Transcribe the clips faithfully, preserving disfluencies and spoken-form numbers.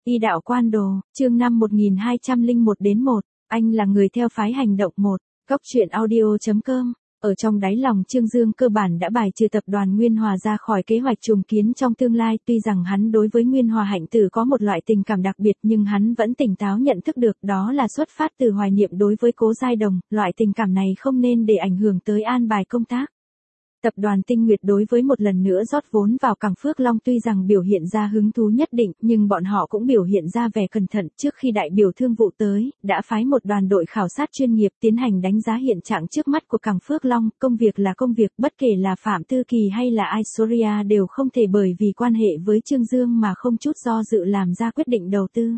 Y đạo quan đồ, chương năm một nghìn hai trăm lẻ một đến một, anh là người theo phái hành động một, góc truyện audio chấm com. Ở trong đáy lòng Trương Dương cơ bản đã bài trừ tập đoàn Nguyên Hòa ra khỏi kế hoạch trùng kiến trong tương lai, tuy rằng hắn đối với Nguyên Hòa hạnh tử có một loại tình cảm đặc biệt nhưng hắn vẫn tỉnh táo nhận thức được đó là xuất phát từ hoài niệm đối với Cố Giai Đồng, loại tình cảm này không nên để ảnh hưởng tới an bài công tác. Tập đoàn Tinh Nguyệt đối với một lần nữa rót vốn vào cảng Phước Long tuy rằng biểu hiện ra hứng thú nhất định, nhưng bọn họ cũng biểu hiện ra vẻ cẩn thận. Trước khi đại biểu thương vụ tới, đã phái một đoàn đội khảo sát chuyên nghiệp tiến hành đánh giá hiện trạng trước mắt của cảng Phước Long. Công việc là công việc, bất kể là Phạm Thư Kỳ hay là Aishwarya đều không thể bởi vì quan hệ với Trương Dương mà không chút do dự làm ra quyết định đầu tư.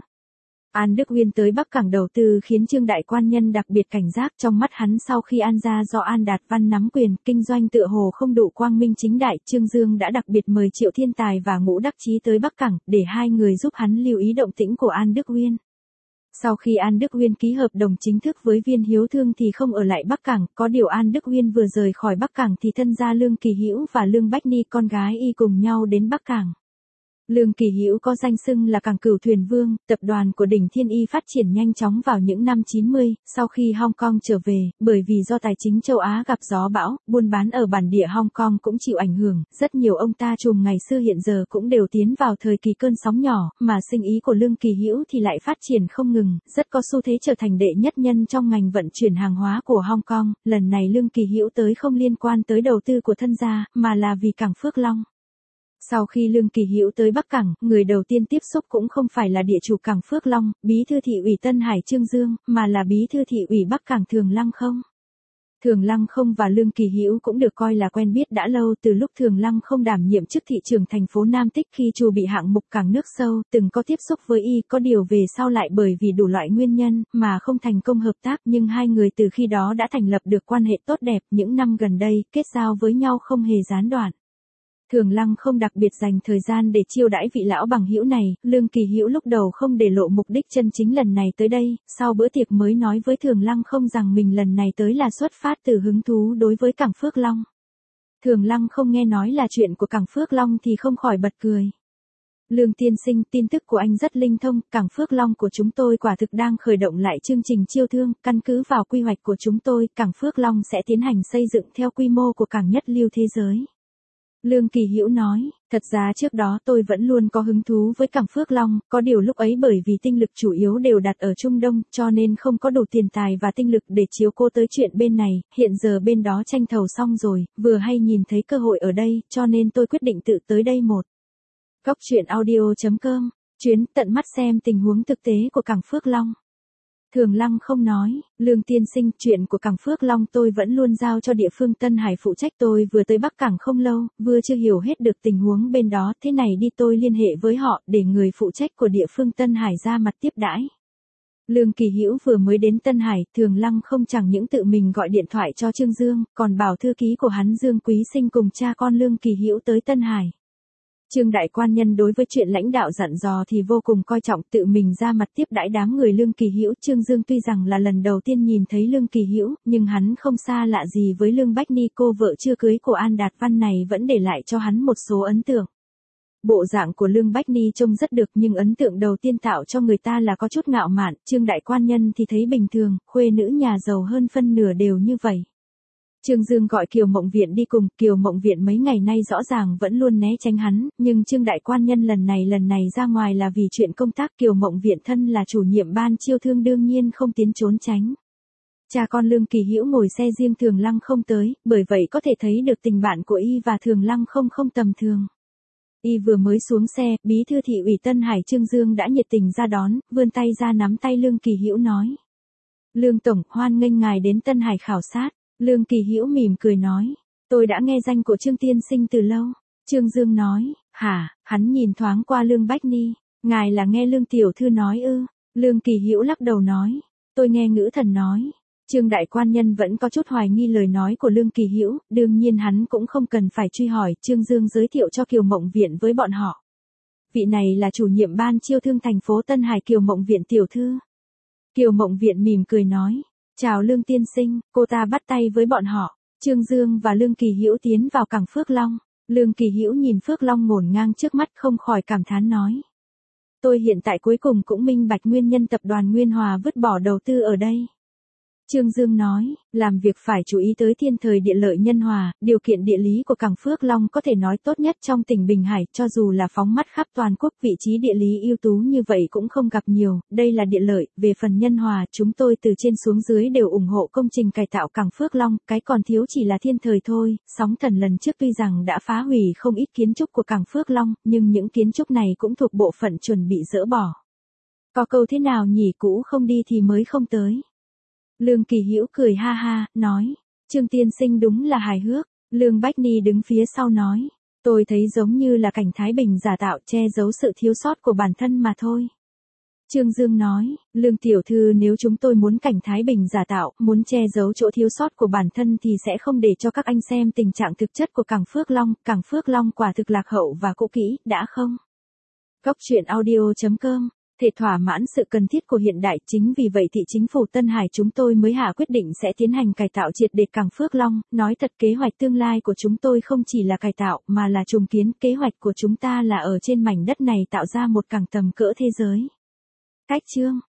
An Đức Uyên tới Bắc Cảng đầu tư khiến Trương đại quan nhân đặc biệt cảnh giác, trong mắt hắn sau khi An gia do An Đạt Văn nắm quyền, kinh doanh tựa hồ không đủ quang minh chính đại, Trương Dương đã đặc biệt mời Triệu Thiên Tài và Ngũ Đắc Chí tới Bắc Cảng, để hai người giúp hắn lưu ý động tĩnh của An Đức Uyên. Sau khi An Đức Uyên ký hợp đồng chính thức với Viên Hiếu Thương thì không ở lại Bắc Cảng, có điều An Đức Uyên vừa rời khỏi Bắc Cảng thì thân gia Lương Kỳ Hữu và Lương Bách Ni con gái y cùng nhau đến Bắc Cảng. Lương Kỳ Hữu có danh xưng là Cảng Cửu Thuyền Vương, tập đoàn của Đỉnh Thiên Y phát triển nhanh chóng vào những năm chín mươi, sau khi Hong Kong trở về, bởi vì do tài chính châu Á gặp gió bão, buôn bán ở bản địa Hong Kong cũng chịu ảnh hưởng, rất nhiều ông ta trùm ngày xưa hiện giờ cũng đều tiến vào thời kỳ cơn sóng nhỏ, mà sinh ý của Lương Kỳ Hữu thì lại phát triển không ngừng, rất có xu thế trở thành đệ nhất nhân trong ngành vận chuyển hàng hóa của Hong Kong. Lần này Lương Kỳ Hữu tới không liên quan tới đầu tư của thân gia, mà là vì cảng Phước Long. Sau khi Lương Kỳ Hữu tới Bắc Cảng, người đầu tiên tiếp xúc cũng không phải là địa chủ cảng Phước Long, bí thư thị ủy Tân Hải Trương Dương, mà là bí thư thị ủy Bắc Cảng Thường Lăng Không. Thường Lăng Không và Lương Kỳ Hữu cũng được coi là quen biết đã lâu từ lúc Thường Lăng Không đảm nhiệm chức thị trưởng thành phố Nam Tích khi chu bị hạng mục cảng nước sâu, từng có tiếp xúc với y, có điều về sau lại bởi vì đủ loại nguyên nhân mà không thành công hợp tác, nhưng hai người từ khi đó đã thành lập được quan hệ tốt đẹp, những năm gần đây kết giao với nhau không hề gián đoạn. Thường Lăng Không đặc biệt dành thời gian để chiêu đãi vị lão bằng hữu này, Lương Kỳ Hữu lúc đầu không để lộ mục đích chân chính lần này tới đây, sau bữa tiệc mới nói với Thường Lăng Không rằng mình lần này tới là xuất phát từ hứng thú đối với cảng Phước Long. Thường Lăng Không nghe nói là chuyện của cảng Phước Long thì không khỏi bật cười. Lương tiên sinh, tin tức của anh rất linh thông, cảng Phước Long của chúng tôi quả thực đang khởi động lại chương trình chiêu thương, căn cứ vào quy hoạch của chúng tôi, cảng Phước Long sẽ tiến hành xây dựng theo quy mô của cảng nhất lưu thế giới. Lương Kỳ Hữu nói, thật ra trước đó tôi vẫn luôn có hứng thú với cảng Phước Long, có điều lúc ấy bởi vì tinh lực chủ yếu đều đặt ở Trung Đông, cho nên không có đủ tiền tài và tinh lực để chiếu cố tới chuyện bên này, hiện giờ bên đó tranh thầu xong rồi, vừa hay nhìn thấy cơ hội ở đây, cho nên tôi quyết định tự tới đây một. Góc truyện audio chấm com, chuyến tận mắt xem tình huống thực tế của cảng Phước Long. Thường Lăng Không nói, Lương tiên sinh, chuyện của cảng Phước Long tôi vẫn luôn giao cho địa phương Tân Hải phụ trách, tôi vừa tới Bắc Cảng không lâu, vừa chưa hiểu hết được tình huống bên đó, thế này đi tôi liên hệ với họ, để người phụ trách của địa phương Tân Hải ra mặt tiếp đãi. Lương Kỳ Hữu vừa mới đến Tân Hải, Thường Lăng Không chẳng những tự mình gọi điện thoại cho Trương Dương, còn bảo thư ký của hắn Dương Quý Sinh cùng cha con Lương Kỳ Hữu tới Tân Hải. Trương đại quan nhân đối với chuyện lãnh đạo dặn dò thì vô cùng coi trọng, tự mình ra mặt tiếp đãi đám người Lương Kỳ Hữu. Trương Dương tuy rằng là lần đầu tiên nhìn thấy Lương Kỳ Hữu, nhưng hắn không xa lạ gì với Lương Bách Ni, cô vợ chưa cưới của An Đạt Văn này vẫn để lại cho hắn một số ấn tượng. Bộ dạng của Lương Bách Ni trông rất được, nhưng ấn tượng đầu tiên tạo cho người ta là có chút ngạo mạn, Trương đại quan nhân thì thấy bình thường, khuê nữ nhà giàu hơn phân nửa đều như vậy. Trương Dương gọi Kiều Mộng Viện đi cùng, Kiều Mộng Viện mấy ngày nay rõ ràng vẫn luôn né tránh hắn, nhưng Trương đại quan nhân lần này lần này ra ngoài là vì chuyện công tác, Kiều Mộng Viện thân là chủ nhiệm ban chiêu thương đương nhiên không tiến trốn tránh. Cha con Lương Kỳ Hữu ngồi xe riêng Thường Lăng Không tới, bởi vậy có thể thấy được tình bạn của y và Thường Lăng Không không tầm thường. Y vừa mới xuống xe, bí thư thị ủy Tân Hải Trương Dương đã nhiệt tình ra đón, vươn tay ra nắm tay Lương Kỳ Hữu nói: Lương tổng, hoan nghênh ngài đến Tân Hải khảo sát. Lương Kỳ Hữu mỉm cười nói, tôi đã nghe danh của Trương tiên sinh từ lâu. Trương Dương nói, hả? Hắn nhìn thoáng qua Lương Bách Ni, ngài là nghe Lương tiểu thư nói ư? Lương Kỳ Hữu lắc đầu nói, tôi nghe ngữ thần nói. Trương đại quan nhân vẫn có chút hoài nghi lời nói của Lương Kỳ Hữu, đương nhiên hắn cũng không cần phải truy hỏi. Trương Dương giới thiệu cho Kiều Mộng Viện với bọn họ. Vị này là chủ nhiệm ban chiêu thương thành phố Tân Hải, Kiều Mộng Viện tiểu thư. Kiều Mộng Viện mỉm cười nói, chào Lương tiên sinh. Cô ta bắt tay với bọn họ. Trương Dương và Lương Kỳ Hữu tiến vào cảng Phước Long. Lương Kỳ Hữu nhìn Phước Long ngổn ngang trước mắt không khỏi cảm thán nói, Tôi hiện tại cuối cùng cũng minh bạch nguyên nhân tập đoàn Nguyên Hòa vứt bỏ đầu tư ở đây. Trương Dương nói, làm việc phải chú ý tới thiên thời địa lợi nhân hòa, điều kiện địa lý của cảng Phước Long có thể nói tốt nhất trong tỉnh Bình Hải, cho dù là phóng mắt khắp toàn quốc vị trí địa lý ưu tú như vậy cũng không gặp nhiều, đây là địa lợi, về phần nhân hòa, chúng tôi từ trên xuống dưới đều ủng hộ công trình cải tạo cảng Phước Long, cái còn thiếu chỉ là thiên thời thôi, sóng thần lần trước tuy rằng đã phá hủy không ít kiến trúc của cảng Phước Long, nhưng những kiến trúc này cũng thuộc bộ phận chuẩn bị dỡ bỏ. Có câu thế nào nhỉ, cũ không đi thì mới không tới. Lương Kỳ Hữu cười ha ha, nói, Trương tiên sinh đúng là hài hước. Lương Bách Ni đứng phía sau nói, tôi thấy giống như là cảnh Thái Bình giả tạo che giấu sự thiếu sót của bản thân mà thôi. Trương Dương nói, Lương tiểu thư, nếu chúng tôi muốn cảnh Thái Bình giả tạo, muốn che giấu chỗ thiếu sót của bản thân thì sẽ không để cho các anh xem tình trạng thực chất của cảng Phước Long, cảng Phước Long quả thực lạc hậu và cũ kỹ, đã không? Góc truyện audio chấm com Thể thỏa mãn sự cần thiết của hiện đại, chính vì vậy thị chính phủ Tân Hải chúng tôi mới hạ quyết định sẽ tiến hành cải tạo triệt để cảng Phước Long, nói thật kế hoạch tương lai của chúng tôi không chỉ là cải tạo mà là trùng kiến, kế hoạch của chúng ta là ở trên mảnh đất này tạo ra một cảng tầm cỡ thế giới. Cách chương